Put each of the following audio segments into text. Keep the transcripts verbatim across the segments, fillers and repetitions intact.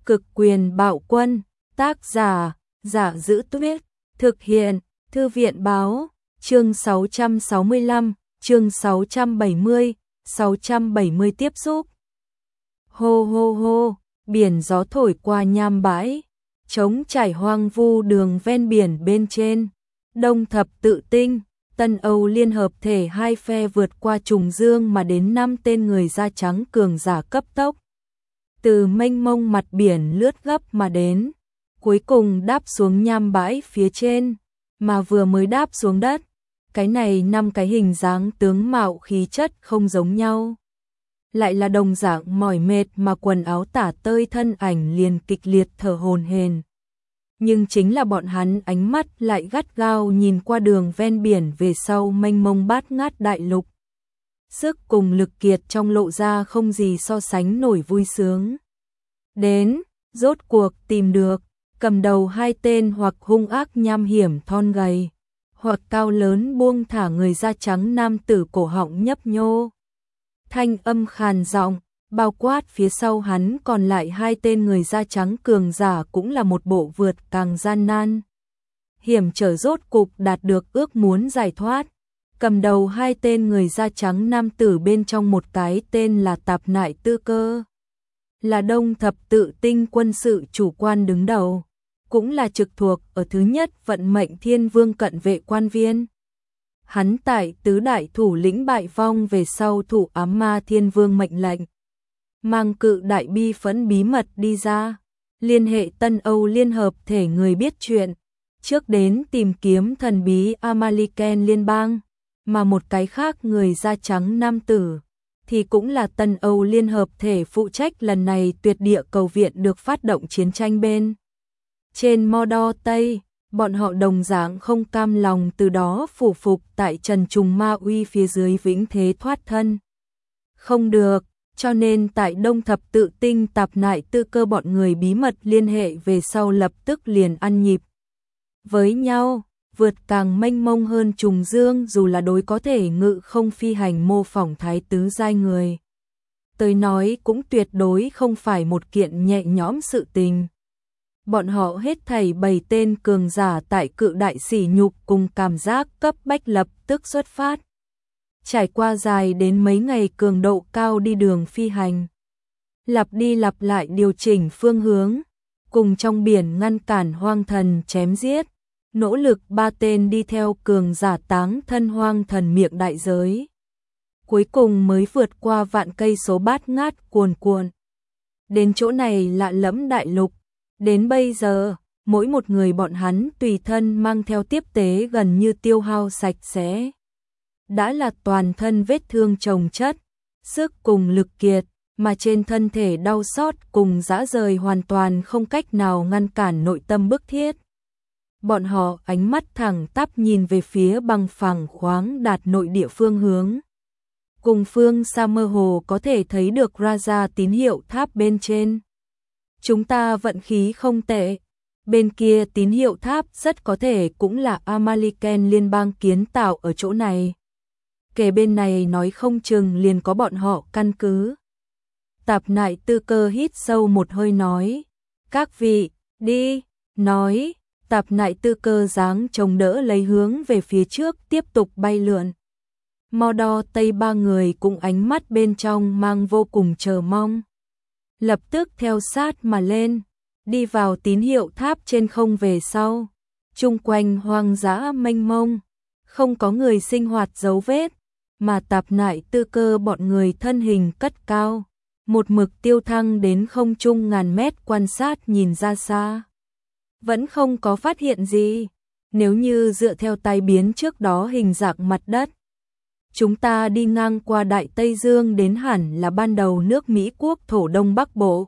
Cực quyền bạo quân, tác giả, Giả Giữ Tuyết, thực hiện, Thư viện báo, chương sáu trăm sáu mươi lăm, chương sáu trăm bảy mươi, sáu trăm bảy mươi tiếp xúc. Hô hô hô, biển gió thổi qua nham bãi, trống trải hoang vu đường ven biển bên trên. Đông Thập Tự Tinh, Tân Âu Liên hợp thể hai phe vượt qua trùng dương mà đến năm tên người da trắng cường giả cấp tốc. Từ mênh mông mặt biển lướt gấp mà đến, cuối cùng đáp xuống nham bãi phía trên, mà vừa mới đáp xuống đất, cái này năm cái hình dáng tướng mạo khí chất không giống nhau. Lại là đồng dạng mỏi mệt mà quần áo tả tơi thân ảnh liền kịch liệt thở hổn hển. Nhưng chính là bọn hắn ánh mắt lại gắt gao nhìn qua đường ven biển về sau mênh mông bát ngát đại lục. Sức cùng lực kiệt trong lộ ra không gì so sánh nổi vui sướng. Đến, rốt cuộc tìm được, cầm đầu hai tên hoặc hung ác nham hiểm thon gầy, hoặc cao lớn buông thả người da trắng nam tử cổ họng nhấp nhô. Thanh âm khàn giọng, bao quát phía sau hắn còn lại hai tên người da trắng cường giả cũng là một bộ vượt càng gian nan. Hiểm trở rốt cục đạt được ước muốn giải thoát. Cầm đầu hai tên người da trắng nam tử bên trong một cái tên là Tạp Nại Tư Cơ, là Đông Thập Tự Tinh quân sự chủ quan đứng đầu, cũng là trực thuộc ở thứ nhất vận mệnh thiên vương cận vệ quan viên. Hắn tại tứ đại thủ lĩnh bại vong về sau thủ ám ma thiên vương mệnh lệnh, mang cự đại bi phẫn bí mật đi ra, liên hệ Tân Âu Liên hợp thể người biết chuyện, trước đến tìm kiếm thần bí Amaliken liên bang. Mà một cái khác người da trắng nam tử thì cũng là Tân Âu Liên hợp thể phụ trách lần này tuyệt địa cầu viện được phát động chiến tranh bên trên Mordor Tây. Bọn họ đồng dạng không cam lòng từ đó phủ phục tại trần trùng ma uy phía dưới vĩnh thế thoát thân. Không được, cho nên tại Đông Thập Tự Tinh Tạp Nại Tư Cơ bọn người bí mật liên hệ về sau lập tức liền ăn nhịp với nhau. Vượt càng mênh mông hơn trùng dương, dù là đối có thể ngự không phi hành mô phỏng thái tứ giai người tới nói cũng tuyệt đối không phải một kiện nhẹ nhõm sự tình. Bọn họ hết thảy bảy tên cường giả tại cự đại sỉ nhục cùng cảm giác cấp bách lập tức xuất phát. Trải qua dài đến mấy ngày cường độ cao đi đường phi hành, lặp đi lặp lại điều chỉnh phương hướng, cùng trong biển ngăn cản hoang thần chém giết. Nỗ lực ba tên đi theo cường giả táng thân hoang thần miệng đại giới. Cuối cùng mới vượt qua vạn cây số bát ngát cuồn cuộn. Đến chỗ này lạ lẫm đại lục. Đến bây giờ, mỗi một người bọn hắn tùy thân mang theo tiếp tế gần như tiêu hao sạch sẽ. Đã là toàn thân vết thương chồng chất, sức cùng lực kiệt, mà trên thân thể đau xót cùng dã rời hoàn toàn không cách nào ngăn cản nội tâm bức thiết. Bọn họ ánh mắt thẳng tắp nhìn về phía bằng phẳng khoáng đạt nội địa phương hướng. Cùng phương xa mơ hồ có thể thấy được Raja tín hiệu tháp bên trên. Chúng ta vận khí không tệ. Bên kia tín hiệu tháp rất có thể cũng là Amaliken liên bang kiến tạo ở chỗ này. Kể bên này nói không chừng liền có bọn họ căn cứ. Tạp Nại Tư Cơ hít sâu một hơi nói. Các vị, đi, nói. Tạp Nại Tư Cơ dáng chống đỡ lấy hướng về phía trước tiếp tục bay lượn. Mordor Tây ba người cùng ánh mắt bên trong mang vô cùng chờ mong. Lập tức theo sát mà lên, đi vào tín hiệu tháp trên không về sau. Chung quanh hoang dã mênh mông, không có người sinh hoạt dấu vết, mà Tạp Nại Tư Cơ bọn người thân hình cất cao, một mực tiêu thăng đến không trung ngàn mét quan sát nhìn ra xa. Vẫn không có phát hiện gì. Nếu như dựa theo tai biến trước đó hình dạng mặt đất, chúng ta đi ngang qua Đại Tây Dương đến hẳn là ban đầu nước Mỹ quốc thổ Đông Bắc Bộ.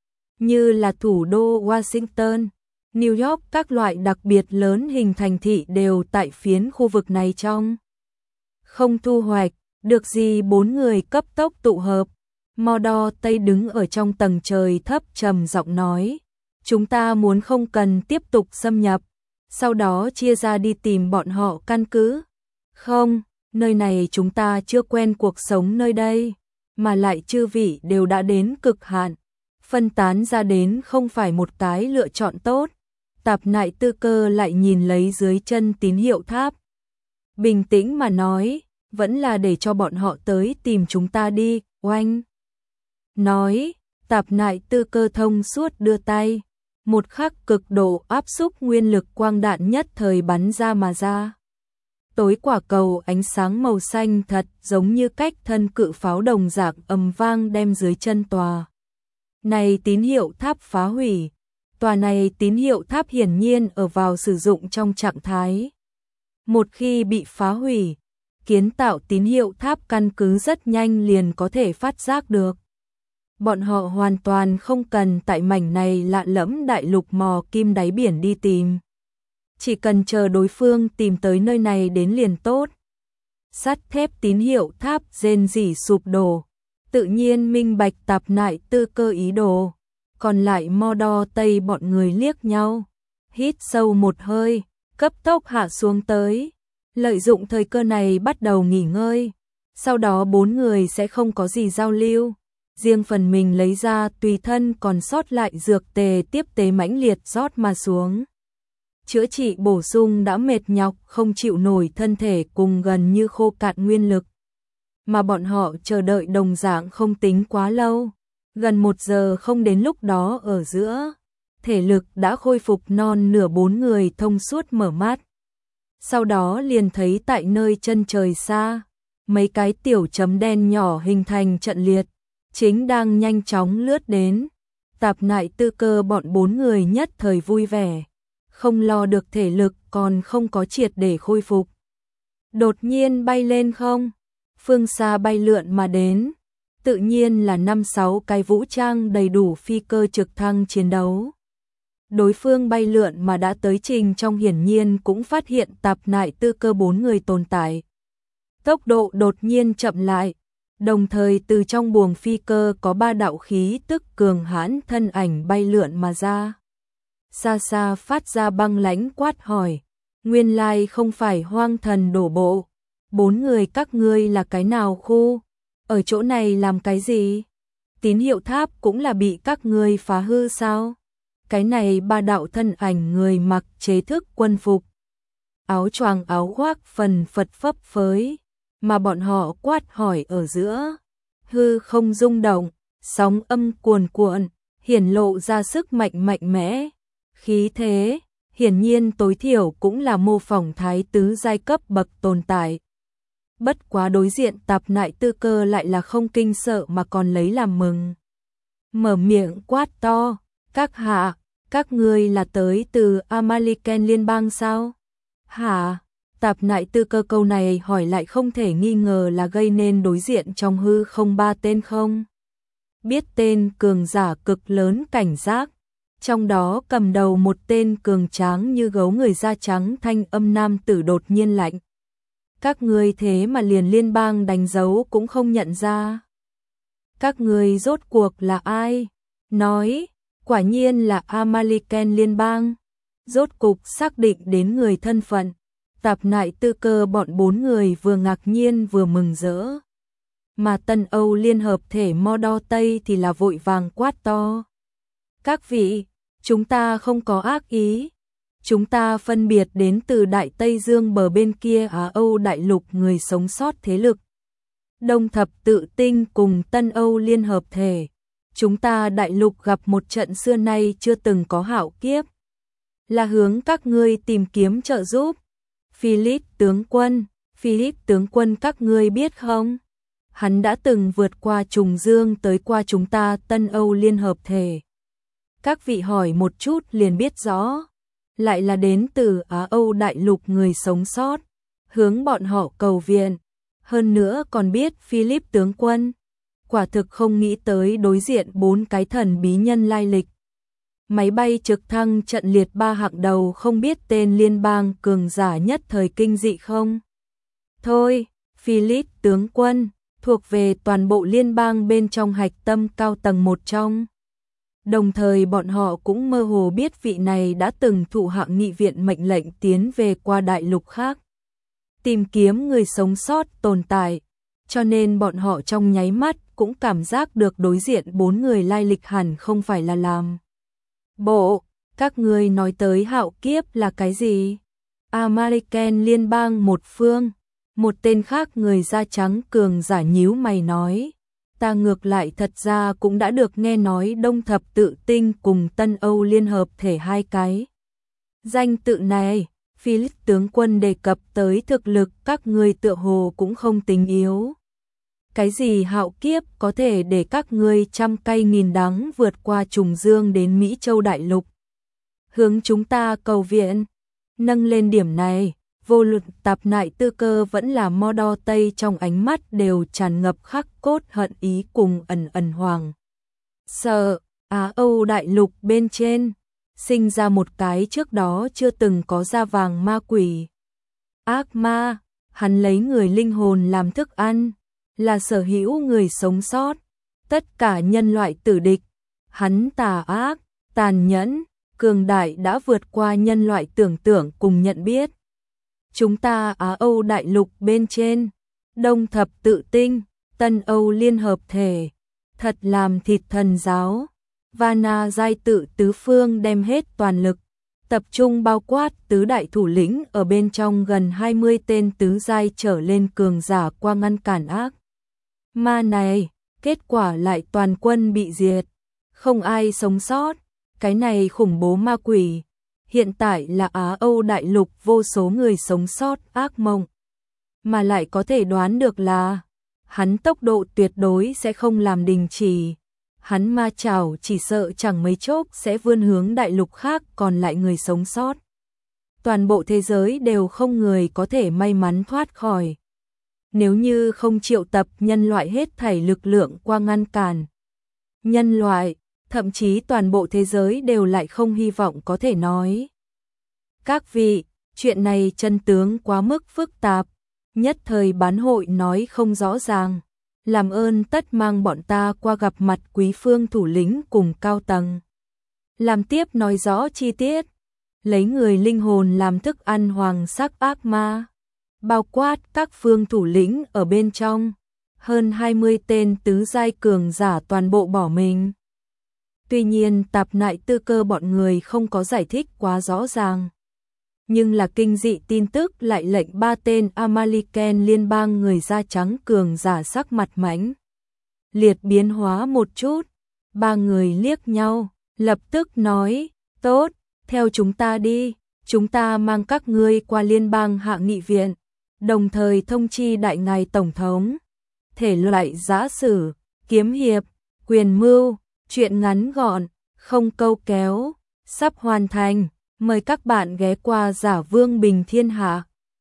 Như là thủ đô Washington, New York các loại đặc biệt lớn hình thành thị đều tại phiến khu vực này trong. Không thu hoạch, được gì bốn người cấp tốc tụ hợp. Mordor Tây đứng ở trong tầng trời thấp trầm giọng nói. Chúng ta muốn không cần tiếp tục xâm nhập, sau đó chia ra đi tìm bọn họ căn cứ. Không, nơi này chúng ta chưa quen cuộc sống nơi đây, mà lại chư vị đều đã đến cực hạn. phân tán ra đến không phải một cái lựa chọn tốt. Tạp Nại Tư Cơ lại nhìn lấy dưới chân tín hiệu tháp. Bình tĩnh mà nói, vẫn là để cho bọn họ tới tìm chúng ta đi, oanh. Nói, Tạp Nại Tư Cơ thông suốt đưa tay, một khắc cực độ áp xúc nguyên lực quang đạn nhất thời bắn ra mà ra. Tối quả cầu ánh sáng màu xanh thật giống như cách thân cự pháo đồng dạng ầm vang đem dưới chân tòa này tín hiệu tháp phá hủy. Tòa này tín hiệu tháp hiển nhiên ở vào sử dụng trong trạng thái. Một khi bị phá hủy, kiến tạo tín hiệu tháp căn cứ rất nhanh liền có thể phát giác được. Bọn họ hoàn toàn không cần tại mảnh này lạ lẫm đại lục mò kim đáy biển đi tìm. Chỉ cần chờ đối phương tìm tới nơi này đến liền tốt. Sắt thép tín hiệu tháp rên rỉ sụp đổ, tự nhiên minh bạch Tạp Nại Tư Cơ ý đồ. Còn lại Mo Đo Tây bọn người liếc nhau, hít sâu một hơi, cấp tốc hạ xuống tới, lợi dụng thời cơ này bắt đầu nghỉ ngơi. Sau đó bốn người sẽ không có gì giao lưu, riêng phần mình lấy ra tùy thân còn sót lại dược tề tiếp tế mãnh liệt rót mà xuống. Chữa trị bổ sung đã mệt nhọc không chịu nổi thân thể cùng gần như khô cạn nguyên lực. Mà bọn họ chờ đợi đồng dạng không tính quá lâu. Gần một giờ không đến lúc đó ở giữa, thể lực đã khôi phục non nửa bốn người thông suốt mở mắt. Sau đó liền thấy tại nơi chân trời xa, mấy cái tiểu chấm đen nhỏ hình thành trận liệt, chính đang nhanh chóng lướt đến. Tạp Nại Tư Cơ bọn bốn người nhất thời vui vẻ, không lo được thể lực còn không có triệt để khôi phục. Đột nhiên bay lên không, phương xa bay lượn mà đến. Tự nhiên là năm sáu cái vũ trang đầy đủ phi cơ trực thăng chiến đấu. Đối phương bay lượn mà đã tới trình trong hiển nhiên cũng phát hiện Tạp Nại Tư Cơ bốn người tồn tại. Tốc độ đột nhiên chậm lại, đồng thời từ trong buồng phi cơ có ba đạo khí tức cường hãn thân ảnh bay lượn mà ra. Xa xa phát ra băng lãnh quát hỏi, nguyên lai không phải hoang thần đổ bộ, bốn người các ngươi là cái nào khu? Ở chỗ này làm cái gì? Tín hiệu tháp cũng là bị các ngươi phá hư sao? Cái này ba đạo thân ảnh người mặc chế thức quân phục, áo choàng áo khoác phần phật phấp phới, mà bọn họ quát hỏi ở giữa. Hư không rung động, sóng âm cuồn cuộn, hiển lộ ra sức mạnh mạnh mẽ. Khí thế, hiển nhiên tối thiểu cũng là mô phỏng thái tứ giai cấp bậc tồn tại. Bất quá đối diện Tạp Nại Tư Cơ lại là không kinh sợ mà còn lấy làm mừng. Mở miệng quát to, các hạ, các ngươi là tới từ Amaliken liên bang sao? Hả? Tạp Nại Tư Cơ câu này hỏi lại không thể nghi ngờ là gây nên đối diện trong hư không ba tên không. Biết tên cường giả cực lớn cảnh giác, trong đó cầm đầu một tên cường tráng như gấu người da trắng thanh âm nam tử đột nhiên lạnh. Các ngươi thế mà liền liên bang đánh dấu cũng không nhận ra. Các ngươi rốt cuộc là ai? Nói, quả nhiên là Amaliken liên bang. Rốt cục xác định đến người thân phận. Tạp Nại Tư Cơ bọn bốn người vừa ngạc nhiên vừa mừng rỡ. Mà Tân Âu Liên hợp thể Mo Đo Tây thì là vội vàng quát to. Các vị, chúng ta không có ác ý. Chúng ta phân biệt đến từ Đại Tây Dương bờ bên kia Á Âu đại lục người sống sót thế lực. Đông Thập Tự Tinh cùng Tân Âu Liên hợp thể. Chúng ta đại lục gặp một trận xưa nay chưa từng có hạo kiếp. Là hướng các ngươi tìm kiếm trợ giúp. Philip tướng quân, Philip tướng quân các ngươi biết không? Hắn đã từng vượt qua trùng dương tới qua chúng ta Tân Âu Liên hợp thể. Các vị hỏi một chút liền biết rõ. Lại là đến từ Á Âu đại lục người sống sót, hướng bọn họ cầu viện. Hơn nữa còn biết Philip tướng quân. Quả thực không nghĩ tới đối diện bốn cái thần bí nhân lai lịch. Máy bay trực thăng trận liệt ba hạng đầu không biết tên liên bang cường giả nhất thời kinh dị không? Thôi, Philip tướng quân, thuộc về toàn bộ liên bang bên trong hạch tâm cao tầng một trong. Đồng thời bọn họ cũng mơ hồ biết vị này đã từng thụ hạng nghị viện mệnh lệnh tiến về qua đại lục khác. Tìm kiếm người sống sót tồn tại. cho nên bọn họ trong nháy mắt cũng cảm giác được đối diện bốn người lai lịch hẳn không phải là làm bộ. Các ngươi nói tới hạo kiếp là cái gì? American liên bang một phương. Một tên khác người da trắng cường giả nhíu mày nói. Ta ngược lại thật ra cũng đã được nghe nói Đông Thập Tự Tinh cùng Tân Âu liên hợp thể hai cái. Danh tự này, Philip tướng quân đề cập tới thực lực các ngươi tựa hồ cũng không tính yếu. Cái gì hạo kiếp có thể để các ngươi trăm cây nghìn đắng vượt qua trùng dương đến Mỹ Châu Đại Lục. Hướng chúng ta cầu viện. Nâng lên điểm này, vô luận Tạp Nại Tư Cơ vẫn là Mo Đo Tây trong ánh mắt đều tràn ngập khắc cốt hận ý cùng ẩn ẩn hoàng. Sợ, Á Âu Đại Lục bên trên, sinh ra một cái trước đó chưa từng có da vàng ma quỷ. Ác ma, hắn lấy người linh hồn làm thức ăn, là sở hữu người sống sót, tất cả nhân loại tử địch. Hắn tà ác, tàn nhẫn, cường đại đã vượt qua nhân loại tưởng tượng cùng nhận biết. Chúng ta Á Âu Đại Lục bên trên, Đông Thập Tự Tinh, Tân Âu liên hợp thể, thật làm thịt thần giáo. Vana giai tự tứ phương đem hết toàn lực, tập trung bao quát tứ đại thủ lĩnh ở bên trong gần hai mươi tên tứ giai trở lên cường giả qua ngăn cản ác ma này, kết quả lại toàn quân bị diệt, không ai sống sót. Cái này khủng bố ma quỷ, hiện tại là Á Âu Đại Lục vô số người sống sót ác mộng, mà lại có thể đoán được là hắn tốc độ tuyệt đối sẽ không làm đình chỉ. Hắn ma chảo chỉ sợ chẳng mấy chốc sẽ vươn hướng đại lục khác còn lại người sống sót. Toàn bộ thế giới đều không người có thể may mắn thoát khỏi. Nếu như không triệu tập nhân loại hết thảy lực lượng qua ngăn cản, nhân loại, thậm chí toàn bộ thế giới đều lại không hy vọng có thể nói. Các vị, chuyện này chân tướng quá mức phức tạp, nhất thời bán hội nói không rõ ràng. Làm ơn tất mang bọn ta qua gặp mặt quý phương thủ lĩnh cùng cao tầng. Làm tiếp nói rõ chi tiết, lấy người linh hồn làm thức ăn hoàng sắc ác ma, bao quát các phương thủ lĩnh ở bên trong, hơn hai mươi tên tứ giai cường giả toàn bộ bỏ mình. Tuy nhiên Tạp Nại Tư Cơ bọn người không có giải thích quá rõ ràng. Nhưng là kinh dị tin tức lại lệnh ba tên American liên bang người da trắng cường giả sắc mặt mãnh liệt biến hóa một chút. Ba người liếc nhau, lập tức nói, tốt, theo chúng ta đi, chúng ta mang các ngươi qua liên bang hạ nghị viện, đồng thời thông chi đại ngài tổng thống. Thể loại giã sử, kiếm hiệp, quyền mưu, chuyện ngắn gọn, không câu kéo, sắp hoàn thành. Mời các bạn ghé qua Giả Vương Bình Thiên Hạ.